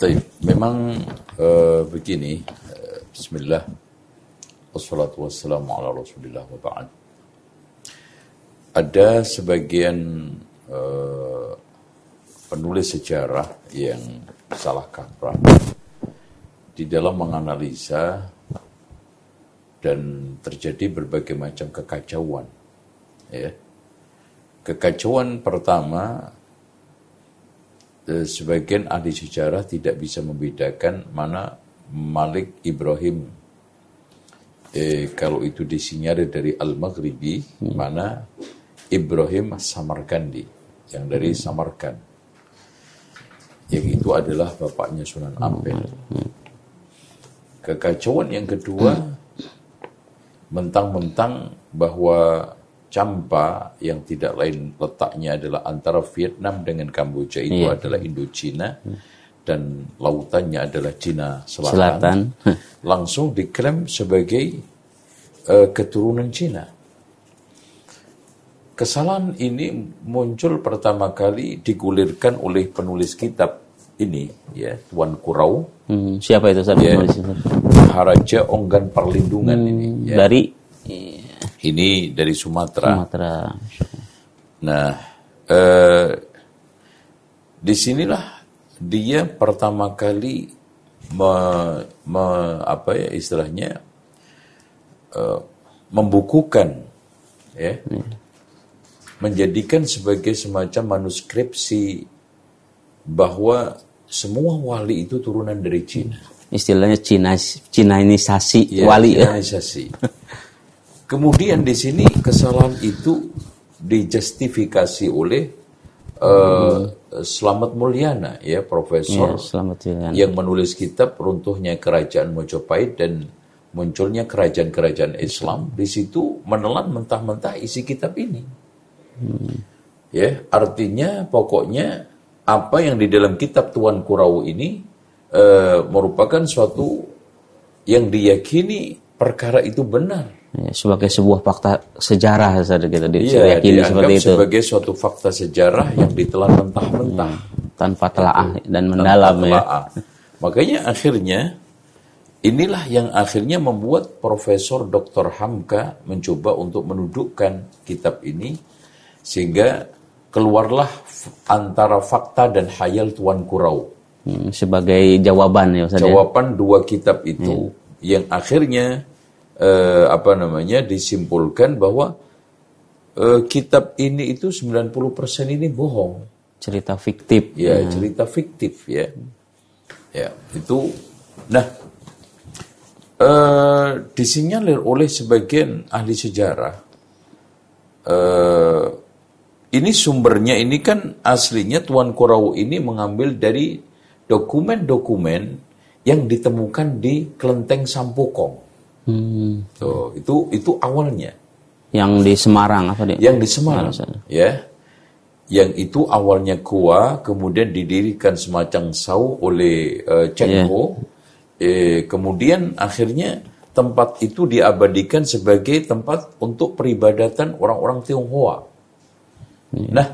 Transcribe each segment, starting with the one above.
Baik, memang begini, bismillah, wassalatu wassalamu ala rasulillah wa ba'd. Ada sebagian penulis sejarah yang salah kaprah di dalam menganalisa dan terjadi berbagai macam kekacauan. Ya. Kekacauan pertama, sebagian ahli sejarah tidak bisa membedakan mana Malik Ibrahim kalau itu disinyalir dari Al-Maghribi, mana Ibrahim Samarkandi yang dari Samarkand, yang itu adalah bapaknya Sunan Ampel. Kekacauan yang kedua, mentang-mentang bahwa Champa yang tidak lain letaknya adalah antara Vietnam dengan Kamboja itu adalah Indochina dan lautannya adalah Cina Selatan. Langsung diklaim sebagai keturunan Cina. Kesalahan ini muncul pertama kali digulirkan oleh penulis kitab ini, ya, Tuan Kurau. Siapa itu penulis? Maharaja Onggan Perlindungan ini. Ya. Ini dari Sumatera. Nah, disinilah dia pertama kali membukukan, ya, menjadikan sebagai semacam manuskripsi bahwa semua wali itu turunan dari Cina. Istilahnya Cinaisasi wali. Cinaisasi. Kemudian di sini kesalahan itu dijustifikasi oleh Slamet Mulyana, ya, profesor yang menulis kitab Runtuhnya Kerajaan Mojopahit dan Munculnya Kerajaan-Kerajaan Islam. Di situ menelan mentah-mentah isi kitab ini. Ya, artinya pokoknya apa yang di dalam kitab Tuan Kurau ini merupakan suatu yang diyakini perkara itu benar. Ya, sebagai sebuah fakta sejarah saja kita diyakini seperti itu. Sebagai suatu fakta sejarah yang ditelan mentah-mentah tanpa telaah dan mendalam, ya. Makanya akhirnya inilah yang akhirnya membuat Profesor Dr. Hamka mencoba untuk menundukkan kitab ini sehingga keluarlah antara fakta dan khayal Tuan Kurau. Sebagai jawaban, ya Ustaz. Jawaban dua kitab itu yang akhirnya disimpulkan bahwa kitab ini itu 90% ini bohong. Cerita fiktif. Ya, cerita fiktif, ya. Ya, itu. Nah, disinyalir oleh sebagian ahli sejarah. Ini sumbernya ini kan aslinya Tuan Kurau ini mengambil dari dokumen-dokumen yang ditemukan di Kelenteng Sampokong. Itu awalnya. Yang di Semarang apa dia? Yang di Semarang, ya. Yang itu awalnya gua, kemudian didirikan semacam sau oleh Cheng Ho. Kemudian akhirnya tempat itu diabadikan sebagai tempat untuk peribadatan orang-orang Tionghoa. Nah,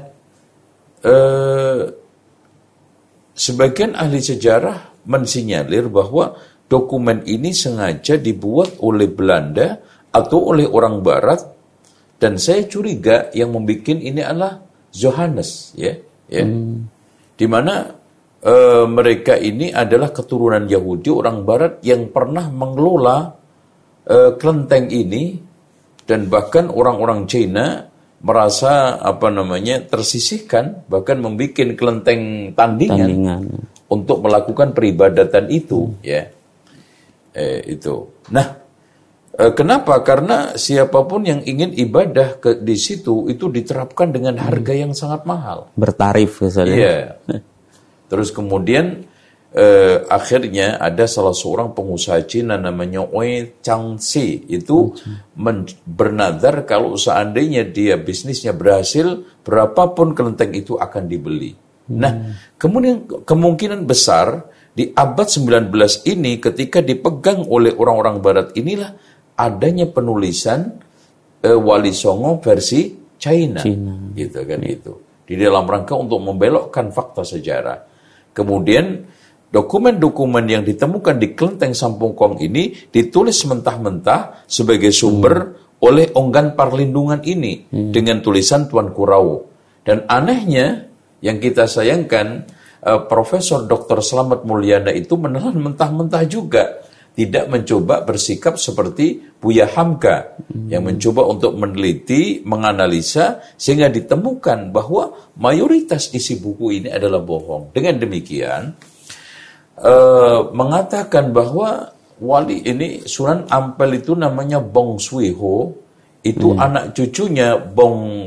sebagian ahli sejarah mensinyalir bahwa dokumen ini sengaja dibuat oleh Belanda atau oleh orang Barat, dan saya curiga yang membuat ini adalah Johannes, ya. Di mana mereka ini adalah keturunan Yahudi, orang Barat yang pernah mengelola kelenteng ini, dan bahkan orang-orang Cina merasa tersisihkan, bahkan membuat kelenteng tandingan untuk melakukan peribadatan itu, ya. Itu. Nah, kenapa? Karena siapapun yang ingin ibadah di situ itu diterapkan dengan harga yang sangat mahal. Bertarif, misalnya. Iya. Terus kemudian akhirnya ada salah seorang pengusaha Cina namanya Wei Changxi itu bernadar kalau seandainya dia bisnisnya berhasil, berapapun kelenteng itu akan dibeli. Nah, kemudian kemungkinan besar di abad 19 ini ketika dipegang oleh orang-orang Barat inilah adanya penulisan Wali Songo versi China. Gitu kan, itu di dalam rangka untuk membelokkan fakta sejarah. Kemudian dokumen-dokumen yang ditemukan di kelenteng Sampokong ini ditulis mentah-mentah sebagai sumber oleh Onggan Parlindungan ini dengan tulisan Tuanku Rawo. Dan anehnya yang kita sayangkan, Profesor Dr. Slamet Mulyana itu menelan mentah-mentah juga, tidak mencoba bersikap seperti Buya Hamka yang mencoba untuk meneliti, menganalisa sehingga ditemukan bahwa mayoritas isi buku ini adalah bohong. Dengan demikian mengatakan bahwa wali ini Sunan Ampel itu namanya Bong Swiho, itu anak cucunya Bong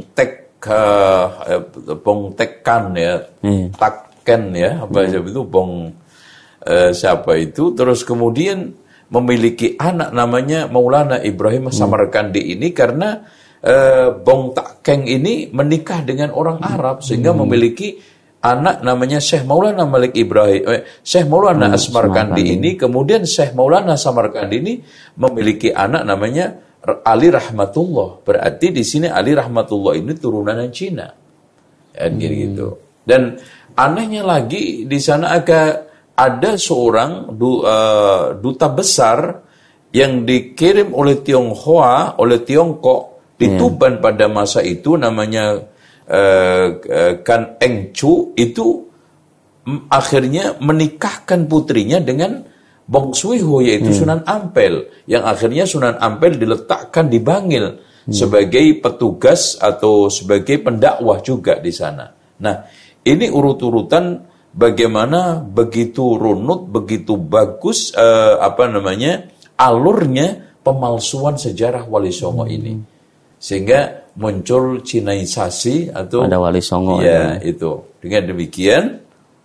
Tekkan ya, Takken ya, apa itu Bong siapa itu, terus kemudian memiliki anak namanya Maulana Ibrahim Samarkandi ini karena Bong Takken ini menikah dengan orang Arab sehingga memiliki anak namanya Syekh Maulana Malik Ibrahim, Syekh Maulana Samarkandi ini, kemudian Syekh Maulana Samarkandi ini memiliki anak namanya Ali Rahmatullah. Berarti di sini Ali Rahmatullah ini turunan Cina. Ya, gitu. Dan anehnya lagi di sana ada seorang duta besar yang dikirim oleh Tionghoa, oleh Tiongkok di Tuban pada masa itu namanya Kan Eng Chu, itu akhirnya menikahkan putrinya dengan Bong Swiho yaitu Sunan Ampel, yang akhirnya Sunan Ampel diletakkan di Bangil sebagai petugas atau sebagai pendakwah juga di sana. Nah, ini urut-urutan bagaimana begitu runut, begitu bagus alurnya pemalsuan sejarah Wali Songo ini, sehingga muncul Cinaisasi atau ada Wali Songo ya itu. Dengan demikian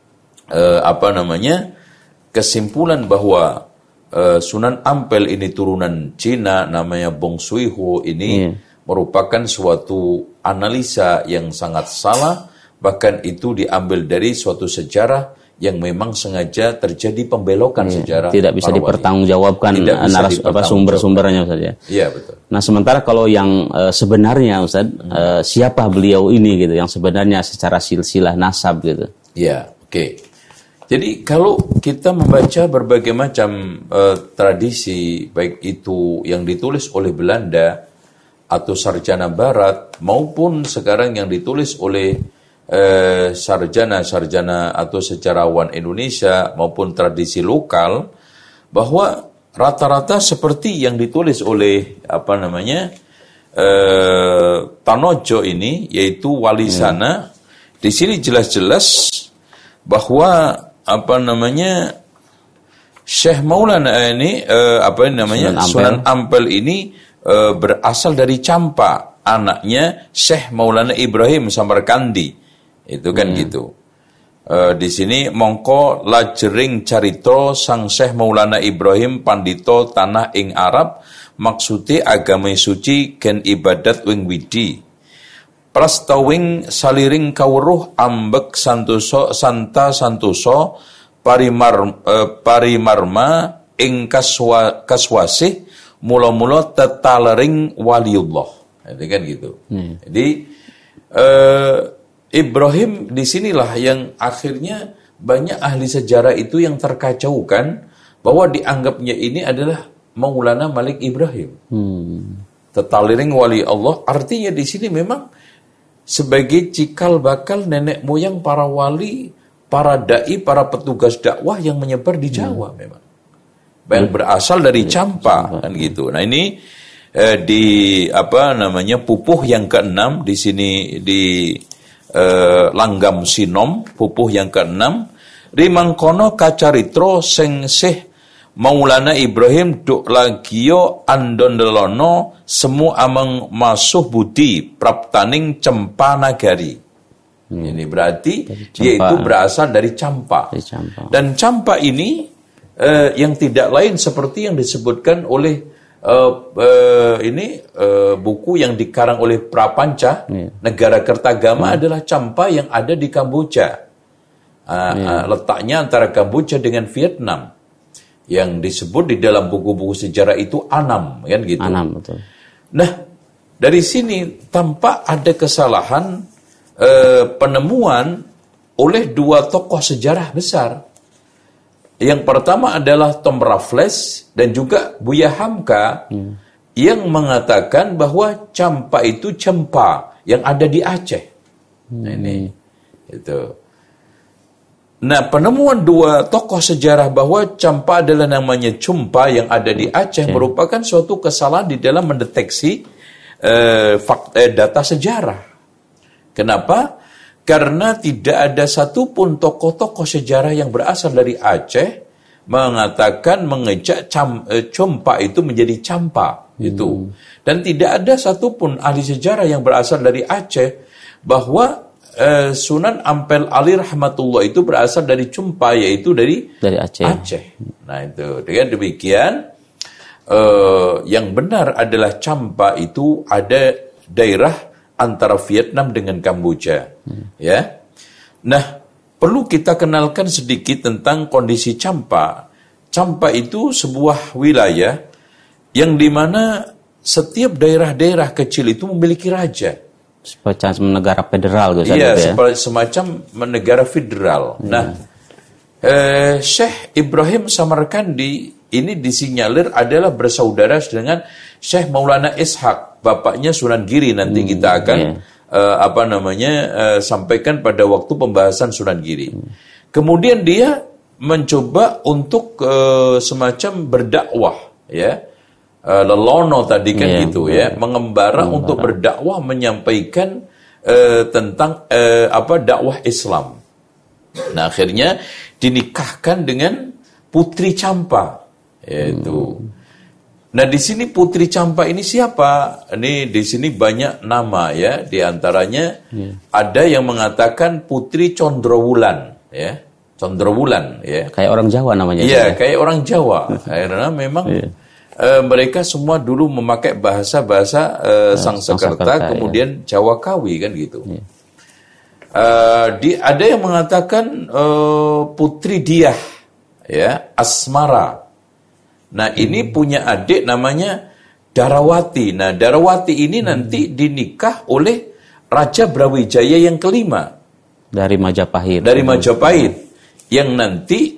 kesimpulan bahwa Sunan Ampel ini turunan Cina, namanya Bong Swiho ini merupakan suatu analisa yang sangat salah, bahkan itu diambil dari suatu sejarah yang memang sengaja terjadi pembelokan sejarah. Tidak bisa dipertanggungjawabkan sumber-sumbernya saja. Iya, betul. Nah, sementara kalau yang sebenarnya Ustaz, siapa beliau ini gitu, yang sebenarnya secara silsilah nasab gitu. Iya, oke. Jadi kalau kita membaca berbagai macam tradisi, baik itu yang ditulis oleh Belanda atau sarjana Barat, maupun sekarang yang ditulis oleh sarjana atau sejarawan Indonesia maupun tradisi lokal, bahwa rata-rata seperti yang ditulis oleh Tanojo ini, yaitu Wali Sana. Di sini jelas-jelas bahwa Syekh Maulana ini Sunan Ampel ini berasal dari Campa, anaknya Syekh Maulana Ibrahim Samarkandi. Itu kan gitu. Di sini mongko lajering carito sang Syekh Maulana Ibrahim pandito tanah ing Arab, maksude agama suci gen ibadat wing widi. Prastawing saliring kawruh ambek santoso parimarma ing kaswasih mula-mula tetalering waliullah. Itu kan gitu. Jadi Ibrahim disinilah yang akhirnya banyak ahli sejarah itu yang terkacaukan bahwa dianggapnya ini adalah Maulana Malik Ibrahim. Tetaliring wali Allah, artinya di sini memang sebagai cikal bakal nenek moyang para wali, para dai, para petugas dakwah yang menyebar di Jawa memang. Yang berasal dari Campa kan gitu. Nah, ini pupuh yang ke-6 di sini di Langgam Sinom, pupuh yang ke-6, rimangkono kacaritro sing Syekh Maulana Ibrahim duk lagio andondelono semu ameng masuh budi praptaning Cempa Nagari. Ini berarti dia itu berasal dari Campa. Dan Campa ini yang tidak lain seperti yang disebutkan oleh buku yang dikarang oleh Prapanca, Negara Kertagama adalah Campa yang ada di Kamboja. Letaknya antara Kamboja dengan Vietnam. Yang disebut di dalam buku-buku sejarah itu Anam, kan gitu. Anam, betul. Nah, dari sini tampak ada kesalahan penemuan oleh dua tokoh sejarah besar. Yang pertama adalah Tom Raffles dan juga Buya Hamka yang mengatakan bahwa campa itu cempa yang ada di Aceh. Nah, ini itu. Nah, penemuan dua tokoh sejarah bahwa campa adalah namanya cumpa yang ada di Aceh merupakan suatu kesalahan di dalam mendeteksi data sejarah. Kenapa? Karena tidak ada satupun tokoh-tokoh sejarah yang berasal dari Aceh mengatakan mengejak cumpa itu menjadi campa itu. Dan tidak ada satupun ahli sejarah yang berasal dari Aceh bahwa Sunan Ampel Ali rahmatullah itu berasal dari cumpa, yaitu dari Aceh. Nah itu dengan demikian yang benar adalah campa itu ada daerah antara Vietnam dengan Kamboja, ya. Nah, perlu kita kenalkan sedikit tentang kondisi campa. Campa itu sebuah wilayah yang dimana setiap daerah-daerah kecil itu memiliki raja. Semacam negara federal, gitu. Iya, semacam negara federal. Nah, Syekh Ibrahim Samarkandi ini disinyalir adalah bersaudara dengan Syekh Maulana Ishaq, bapaknya Sunan Giri. Nanti kita akan sampaikan pada waktu pembahasan Sunan Giri. Kemudian dia mencoba untuk semacam berdakwah, ya. Lelono tadi kan gitu ya, mengembara untuk berdakwah, menyampaikan tentang dakwah Islam. Nah, akhirnya dinikahkan dengan Putri Campa, yaitu. Nah, di sini Putri Campa ini siapa? Ini di sini banyak nama, ya. Di antaranya ada yang mengatakan Putri Condrowulan, ya. Condrowulan, ya. Kayak orang Jawa namanya. Iya, kayak orang Jawa. Karena memang mereka semua dulu memakai bahasa-bahasa Sangsekerta, kemudian Jawa Kawi kan gitu. Ada yang mengatakan Putri Diah, ya, Asmara. Nah, ini punya adik namanya Darawati. Nah, Darawati ini nanti dinikah oleh Raja Brawijaya yang kelima dari Majapahit. Dari Majapahit yang nanti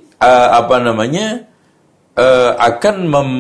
akan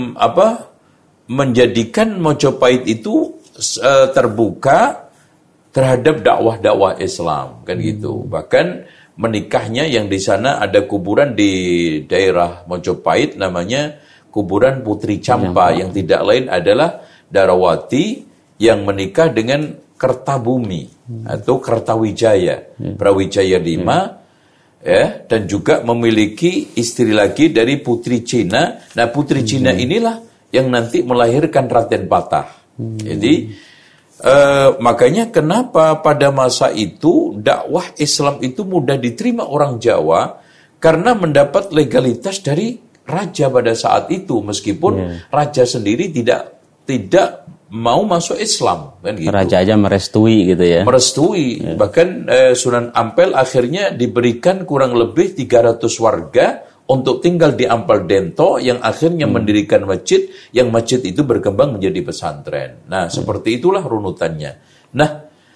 menjadikan Majapahit itu terbuka terhadap dakwah-dakwah Islam kan gitu. Bahkan menikahnya yang di sana ada kuburan di daerah Majapahit namanya kuburan Putri Campa yang tidak lain adalah Darawati yang menikah dengan Kertabumi atau Kertawijaya, Brawijaya V, ya, dan juga memiliki istri lagi dari Putri Cina. Nah, Putri Cina inilah yang nanti melahirkan Raden Patah. Jadi makanya kenapa pada masa itu dakwah Islam itu mudah diterima orang Jawa karena mendapat legalitas dari raja pada saat itu, meskipun raja sendiri tidak mau masuk Islam kan gitu. Raja aja merestui gitu ya. Merestui. Bahkan Sunan Ampel akhirnya diberikan kurang lebih 300 warga untuk tinggal di Ampel Dento yang akhirnya mendirikan masjid, yang masjid itu berkembang menjadi pesantren. Nah, seperti itulah runutannya. Nah,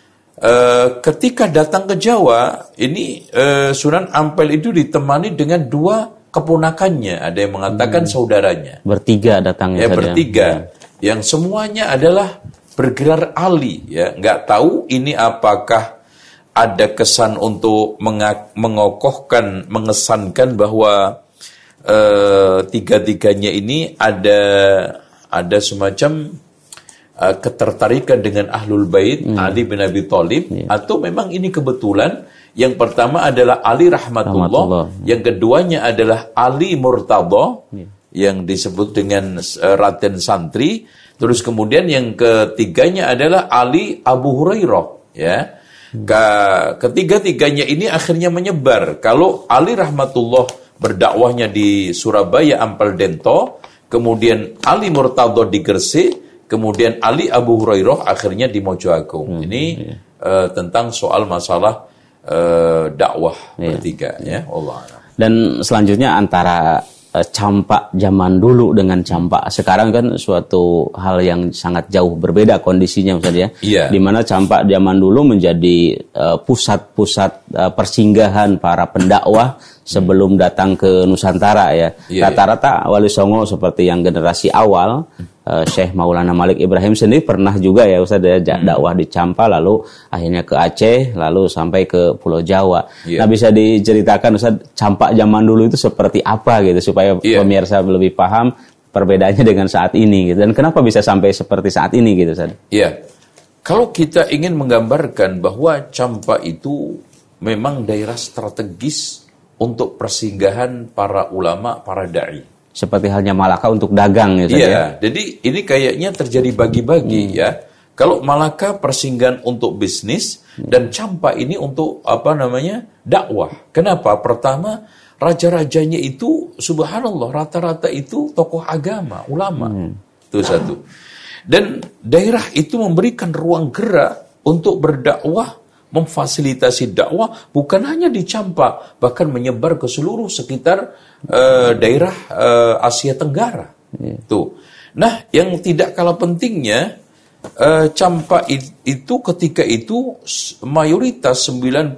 ketika datang ke Jawa, ini Sunan Ampel itu ditemani dengan dua keponakannya, ada yang mengatakan saudaranya. Bertiga datangnya. Ya, bertiga. Yang semuanya adalah bergelar Ali, ya. Nggak tahu ini apakah ada kesan untuk mengokohkan, mengesankan bahwa tiga-tiganya ini ada semacam ketertarikan dengan Ahlul Bait, Ali bin Abi Thalib, atau memang ini kebetulan. Yang pertama adalah Ali Rahmatullah. Yang keduanya adalah Ali Murtadha, yang disebut dengan Raden Santri. Terus kemudian yang ketiganya adalah Ali Abu Hurairah, ya. Ketiga-tiganya ini akhirnya menyebar. Kalau Ali Rahmatullah berdakwahnya di Surabaya Ampel Dento, kemudian Ali Murtadha di Gresik, kemudian Ali Abu Hurairah akhirnya di Mojoagung. Ini tentang soal masalah dakwah bertiga, ya. Allah. Dan selanjutnya antara campak zaman dulu dengan campak sekarang kan suatu hal yang sangat jauh berbeda kondisinya Ustaz ya. Iya. Di mana campak zaman dulu menjadi pusat-pusat persinggahan para pendakwah sebelum datang ke Nusantara ya. Iya, Rata-rata Wali Songo seperti yang generasi awal Syekh Maulana Malik Ibrahim sendiri pernah juga ya Ustaz ya dakwah di Campa, lalu akhirnya ke Aceh, lalu sampai ke Pulau Jawa. Nah, bisa diceritakan Ustaz campak zaman dulu itu seperti apa gitu supaya pemirsa lebih paham perbedaannya dengan saat ini gitu. Dan kenapa bisa sampai seperti saat ini gitu Ustaz? Iya. Kalau kita ingin menggambarkan bahwa Campa itu memang daerah strategis untuk persinggahan para ulama, para dai. Seperti halnya Malaka untuk dagang gitu ya. Jadi ini kayaknya terjadi bagi-bagi ya. Kalau Malaka persinggahan untuk bisnis dan Campa ini untuk dakwah. Kenapa? Pertama, raja-rajanya itu subhanallah rata-rata itu tokoh agama, ulama. Itu satu. Dan daerah itu memberikan ruang gerak untuk berdakwah, memfasilitasi dakwah bukan hanya di Campa, bahkan menyebar ke seluruh sekitar daerah Asia Tenggara. Tuh. Nah, yang tidak kalah pentingnya Campa itu ketika itu mayoritas 90%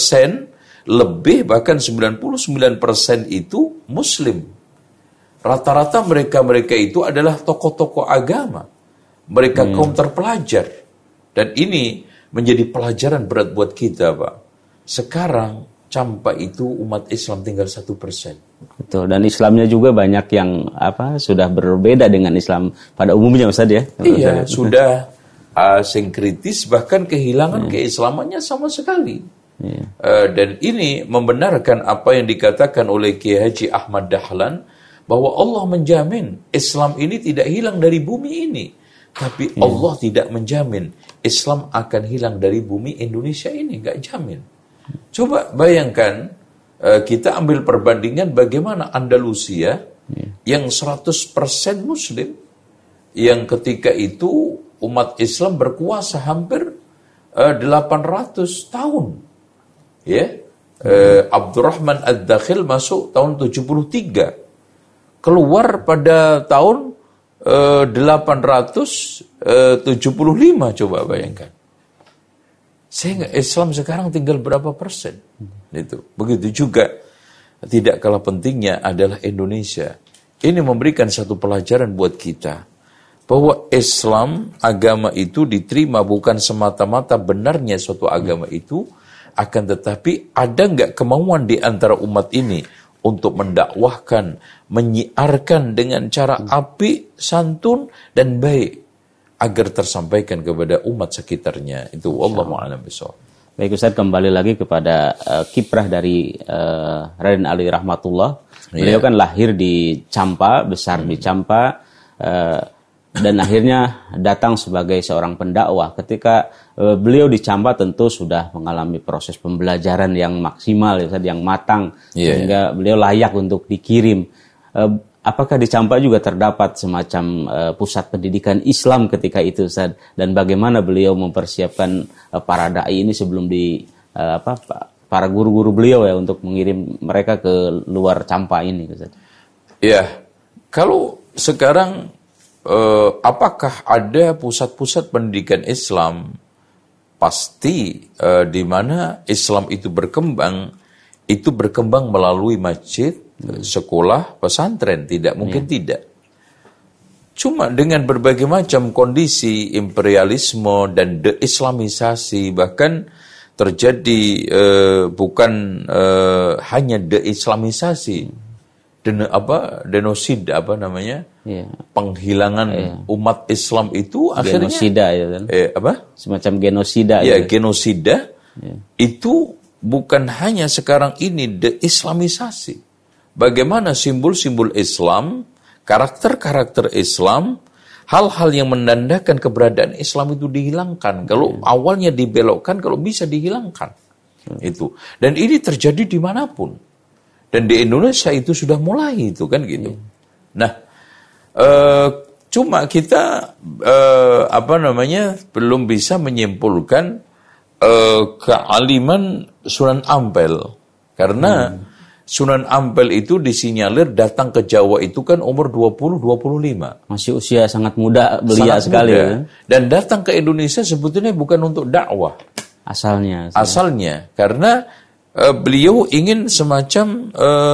lebih bahkan 99% itu Muslim. Rata-rata mereka itu adalah tokoh-tokoh agama. Mereka kaum terpelajar. Dan ini menjadi pelajaran berat buat kita, Pak. Sekarang Campa itu umat Islam tinggal 1%. Betul, dan Islamnya juga banyak yang sudah berbeda dengan Islam pada umumnya Ustaz ya. Iya, sudah sinkritis bahkan kehilangan keislamannya sama sekali. Dan ini membenarkan apa yang dikatakan oleh Kiai Haji Ahmad Dahlan bahwa Allah menjamin Islam ini tidak hilang dari bumi ini. Tapi Allah tidak menjamin Islam akan hilang dari bumi Indonesia ini, nggak jamin. Coba bayangkan, kita ambil perbandingan bagaimana Andalusia yang 100% Muslim, yang ketika itu umat Islam berkuasa hampir 800 tahun. Ya, Abdurrahman Ad-Dakhil masuk tahun 73, keluar pada tahun 875, coba bayangkan. Sehingga Islam sekarang tinggal berapa persen? Itu. Begitu juga tidak kalah pentingnya adalah Indonesia. Ini memberikan satu pelajaran buat kita bahwa Islam, agama itu diterima bukan semata-mata benarnya suatu agama itu, akan tetapi ada nggak kemauan di antara umat ini untuk mendakwahkan, menyiarkan dengan cara apik, santun dan baik agar tersampaikan kepada umat sekitarnya. Itu wallahu a'lam bishawab. Baik Ustaz, kembali lagi kepada kiprah dari Raden Ali Rahmatullah. Beliau kan lahir di Campa, besar di Campa, dan akhirnya datang sebagai seorang pendakwah. Ketika beliau di Campa tentu sudah mengalami proses pembelajaran yang maksimal, yang matang, sehingga beliau layak untuk dikirim. Apakah di Campa juga terdapat semacam pusat pendidikan Islam ketika itu Ustaz? Dan bagaimana beliau mempersiapkan para dai ini sebelum para guru-guru beliau ya untuk mengirim mereka ke luar Campa ini Ustaz? Ya, kalau sekarang apakah ada pusat-pusat pendidikan Islam? Pasti di mana Islam itu berkembang melalui masjid, sekolah, pesantren, tidak mungkin tidak. Cuma dengan berbagai macam kondisi imperialisme dan deislamisasi, bahkan terjadi bukan hanya deislamisasi, denosida penghilangan umat Islam itu akhirnya genosida ya kan? Semacam genosida. Ya, genosida itu bukan hanya sekarang ini deislamisasi. Bagaimana simbol-simbol Islam, karakter-karakter Islam, hal-hal yang menandakan keberadaan Islam itu dihilangkan. Kalau awalnya dibelokkan, kalau bisa dihilangkan. Itu. Dan ini terjadi dimanapun. Dan di Indonesia itu sudah mulai itu kan gitu. Nah, cuma kita belum bisa menyimpulkan kealiman Sunan Ampel karena Sunan Ampel itu disinyalir datang ke Jawa itu kan umur 20-25. Masih usia sangat muda belia sekali. Muda. Ya. Dan datang ke Indonesia sebetulnya bukan untuk dakwah. Asalnya karena beliau ingin semacam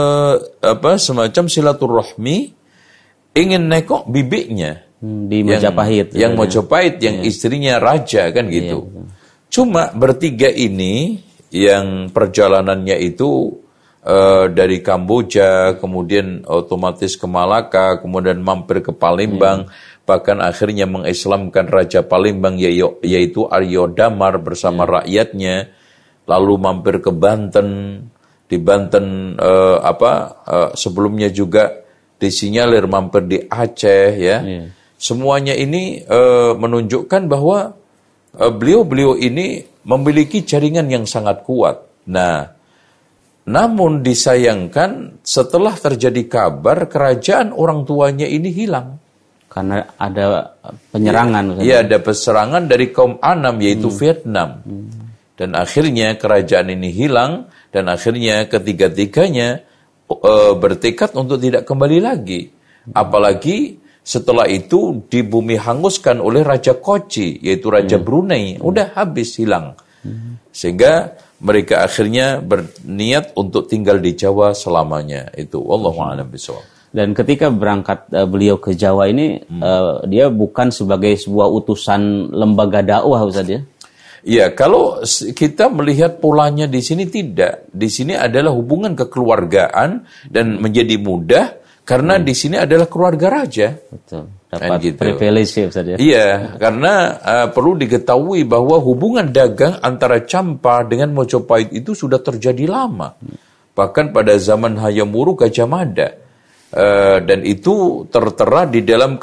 silaturahmi, ingin nekok bibiknya di Majapahit. Yang Majapahit, yang istrinya raja kan gitu. Iya, cuma bertiga ini yang perjalanannya itu dari Kamboja, kemudian otomatis ke Malaka, kemudian mampir ke Palembang, bahkan akhirnya mengislamkan Raja Palembang yaitu Aryo Damar bersama rakyatnya, lalu mampir ke Banten, di Banten sebelumnya juga disinyalir mampir di Aceh ya. Semuanya ini menunjukkan bahwa beliau ini memiliki jaringan yang sangat kuat. Nah, namun disayangkan setelah terjadi kabar kerajaan orang tuanya ini hilang. Karena ada penyerangan. Iya, ada penyerangan dari kaum Anam yaitu Vietnam. Dan akhirnya kerajaan ini hilang dan akhirnya ketiga-tiganya bertekad untuk tidak kembali lagi. Apalagi setelah itu di bumi hanguskan oleh Raja Kochi yaitu Raja Brunei. Udah habis hilang. Sehingga mereka akhirnya berniat untuk tinggal di Jawa selamanya. Itu wallahu a'lam bishawab. Dan ketika berangkat beliau ke Jawa ini dia bukan sebagai sebuah utusan lembaga dakwah, Ustaz ya? Iya, kalau kita melihat polanya di sini tidak. Di sini adalah hubungan kekeluargaan dan menjadi mudah karena di sini adalah keluarga raja. Betul. Dapat privilege ya, Ustaz ya? Iya, karena perlu diketahui bahwa hubungan dagang antara Champa dengan Mojopahit itu sudah terjadi lama. Bahkan pada zaman Hayam Wuruk Gajah Mada. Dan itu tertera di dalam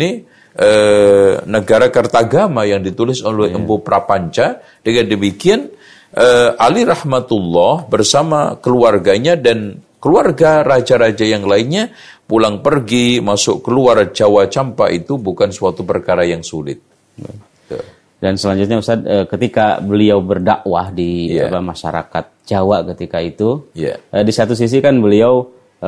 negara Kartagama yang ditulis oleh Empu Prapanca. Dengan demikian Ali Rahmatullah bersama keluarganya dan keluarga raja-raja yang lainnya pulang pergi, masuk keluar Jawa Champa itu bukan suatu perkara yang sulit. Dan selanjutnya Ustaz, ketika beliau berdakwah di masyarakat Jawa ketika itu, di satu sisi kan beliau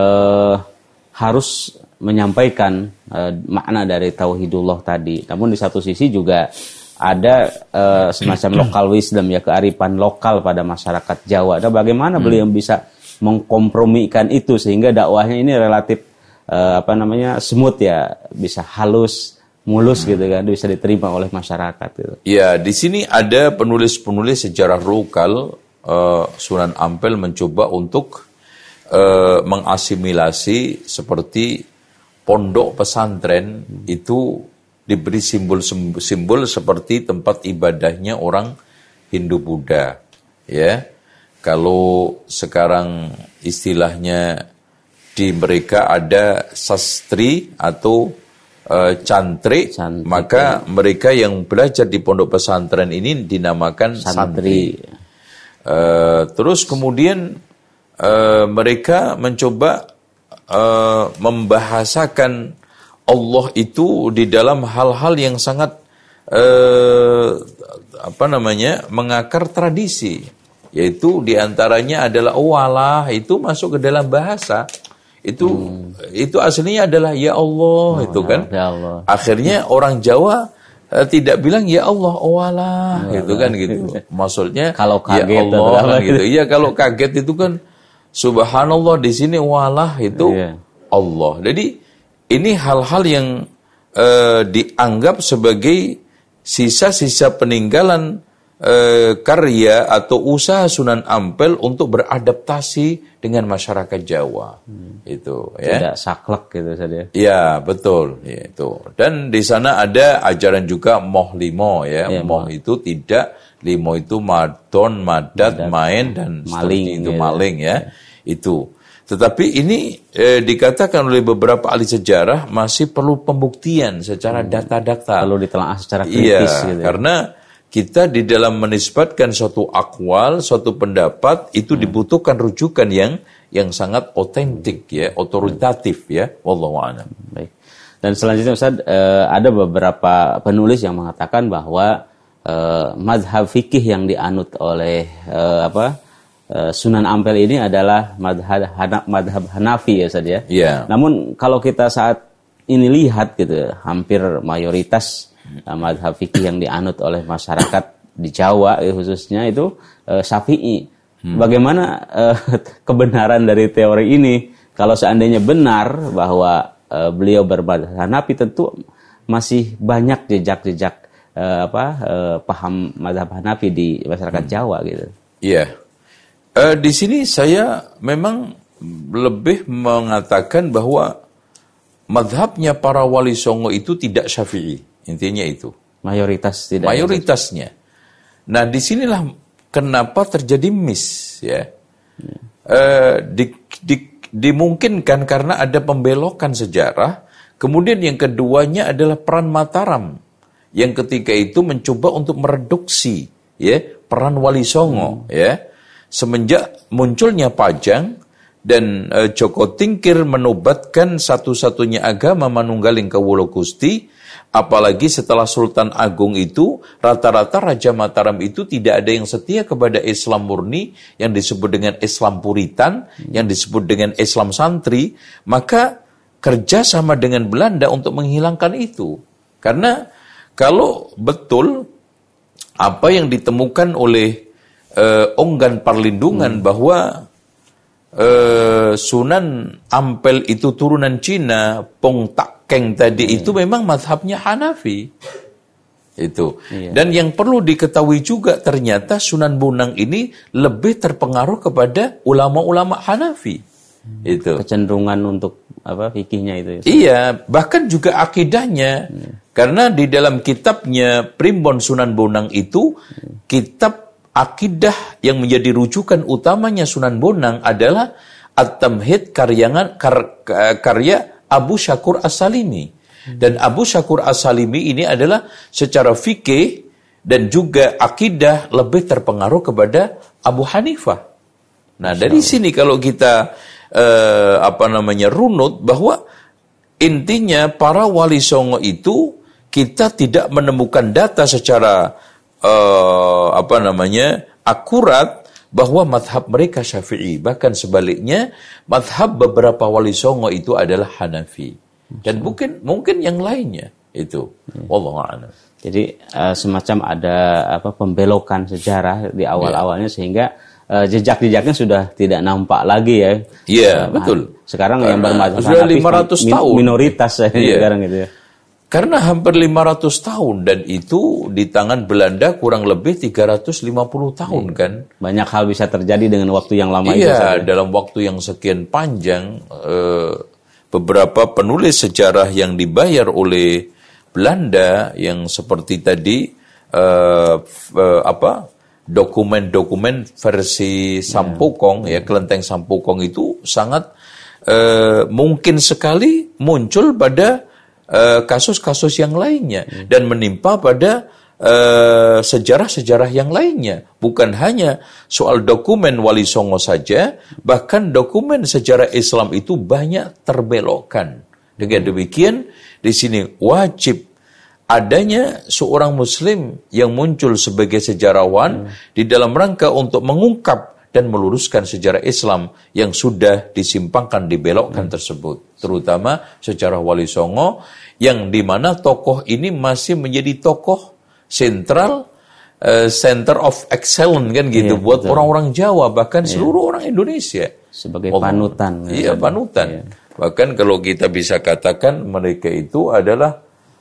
harus menyampaikan makna dari Tauhidullah tadi. Namun di satu sisi juga ada semacam local wisdom ya, kearifan lokal pada masyarakat Jawa. Dan bagaimana beliau bisa mengkompromikan itu sehingga dakwahnya ini relatif smooth ya, bisa halus, mulus gitu kan, bisa diterima oleh masyarakat gitu. Ya, di sini ada penulis-penulis sejarah lokal Sunan Ampel mencoba untuk mengasimilasi seperti pondok pesantren itu diberi simbol-simbol seperti tempat ibadahnya orang Hindu Buddha ya. Kalau sekarang istilahnya di mereka ada sastri atau cantrik, maka mereka yang belajar di pondok pesantren ini dinamakan santri. Terus kemudian mereka mencoba membahasakan Allah itu di dalam hal-hal yang sangat mengakar tradisi, yaitu diantaranya adalah walah itu masuk ke dalam bahasa. Itu aslinya adalah ya Allah itu kan. Ya Allah. Akhirnya orang Jawa tidak bilang ya Allah walah gitu kan gitu. Maksudnya kalau kaget ya Allah gitu. Iya, kalau kaget itu kan subhanallah, di sini walah itu Allah. Jadi ini hal-hal yang dianggap sebagai sisa-sisa peninggalan karya atau usaha Sunan Ampel untuk beradaptasi dengan masyarakat Jawa. Itu ya. Tidak saklek gitu saja. Ya, betul, ya, itu. Dan di sana ada ajaran juga moh limo ya. Moh itu tidak, limo itu madon, madat, main dan maling itu maling ya. Itu. Tetapi ini dikatakan oleh beberapa ahli sejarah masih perlu pembuktian secara data-data. Perlu ditelaah secara kritis gitu. Karena kita di dalam menisbatkan suatu akwal, suatu pendapat itu dibutuhkan rujukan yang sangat otentik ya, otoritatif ya. Wallahu a'lam. Baik. Dan selanjutnya Ustaz, ada beberapa penulis yang mengatakan bahwa mazhab fikih yang dianut oleh Sunan Ampel ini adalah madhab Hanafi ya Ustaz ya. Iya. Namun kalau kita saat ini lihat gitu, hampir mayoritas madhab fikih yang dianut oleh masyarakat di Jawa khususnya itu Syafi'i. Bagaimana kebenaran dari teori ini? Kalau seandainya benar bahwa beliau bermadhab Hanafi, tentu masih banyak jejak-jejak paham madhab Hanafi di masyarakat Jawa gitu. Iya. Di sini saya memang lebih mengatakan bahwa madhabnya para wali songo itu tidak Syafi'i. Intinya itu. Mayoritas tidak. Mayoritasnya. Nah, disinilah kenapa terjadi miss ya. Dimungkinkan karena ada pembelokan sejarah. Kemudian yang keduanya adalah peran Mataram yang ketika itu mencoba untuk mereduksi ya peran Wali Songo ya. Semenjak munculnya Pajang dan Joko Tingkir menobatkan satu-satunya agama Manunggaling Kawula Gusti, apalagi setelah Sultan Agung itu rata-rata Raja Mataram itu tidak ada yang setia kepada Islam murni yang disebut dengan Islam Puritan, yang disebut dengan Islam santri, maka kerja sama dengan Belanda untuk menghilangkan itu. Karena kalau betul apa yang ditemukan oleh Onggan Parlindungan bahwa Sunan Ampel itu turunan Cina, Pong Tak Keng tadi itu memang mazhabnya Hanafi. Itu. Dan yang perlu diketahui juga ternyata Sunan Bonang ini lebih terpengaruh kepada ulama-ulama Hanafi. Itu. Kecenderungan untuk fikihnya itu. Iya, bahkan juga akidahnya. Karena di dalam kitabnya Primbon Sunan Bonang itu, kitab akidah yang menjadi rujukan utamanya Sunan Bonang adalah At-Tamhid karya Abu Syakur As-Salimi. Dan Abu Syakur As-Salimi ini adalah secara fikih dan juga akidah lebih terpengaruh kepada Abu Hanifah. Nah, dari sini kalau kita runut bahwa intinya para wali songo itu kita tidak menemukan data secara akurat bahwa madhab mereka Syafi'i, bahkan sebaliknya madhab beberapa wali songo itu adalah Hanafi dan mungkin yang lainnya itu. Wallahu a'lam. Jadi semacam ada pembelokan sejarah di awal-awalnya sehingga jejak-jejaknya sudah tidak nampak lagi ya. Iya, betul. Sekarang yang bermadhab sudah 500 tahun minoritas sekarang gitu ya. Karena hampir 500 tahun dan itu di tangan Belanda kurang lebih 350 tahun kan. Banyak hal bisa terjadi dengan waktu yang lama itu. Iya, dalam waktu yang sekian panjang beberapa penulis sejarah yang dibayar oleh Belanda yang seperti tadi dokumen-dokumen versi Sampokong ya, kelenteng Sampokong itu sangat mungkin sekali muncul pada kasus-kasus yang lainnya dan menimpa pada sejarah-sejarah yang lainnya. Bukan hanya soal dokumen Wali Songo saja, bahkan dokumen sejarah Islam itu banyak terbelokkan. Dengan demikian, di sini wajib adanya seorang muslim yang muncul sebagai sejarawan di dalam rangka untuk mengungkap dan meluruskan sejarah Islam yang sudah disimpangkan, dibelokkan tersebut. Terutama sejarah Wali Songo yang dimana tokoh ini masih menjadi tokoh sentral, center of excellence kan gitu, buat orang-orang Jawa, bahkan seluruh orang Indonesia. Sebagai panutan. Iya, panutan. Iya. Bahkan kalau kita bisa katakan mereka itu adalah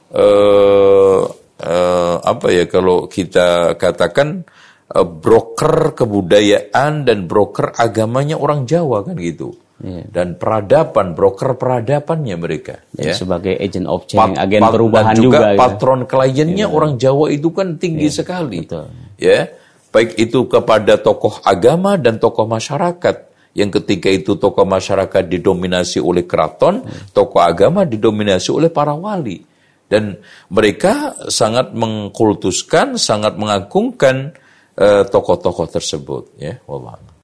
kalau kita katakan broker kebudayaan dan broker agamanya orang Jawa kan gitu. Dan broker peradabannya mereka. Ya. Sebagai agent of change, agen perubahan dan juga. Gitu. Patron kliennya orang Jawa itu kan tinggi sekali. Betul. Ya, baik itu kepada tokoh agama dan tokoh masyarakat. Yang ketika itu tokoh masyarakat didominasi oleh keraton, tokoh agama didominasi oleh para wali. Dan mereka sangat mengkultuskan, sangat mengagungkan tokoh-tokoh tersebut. Ya, wallah.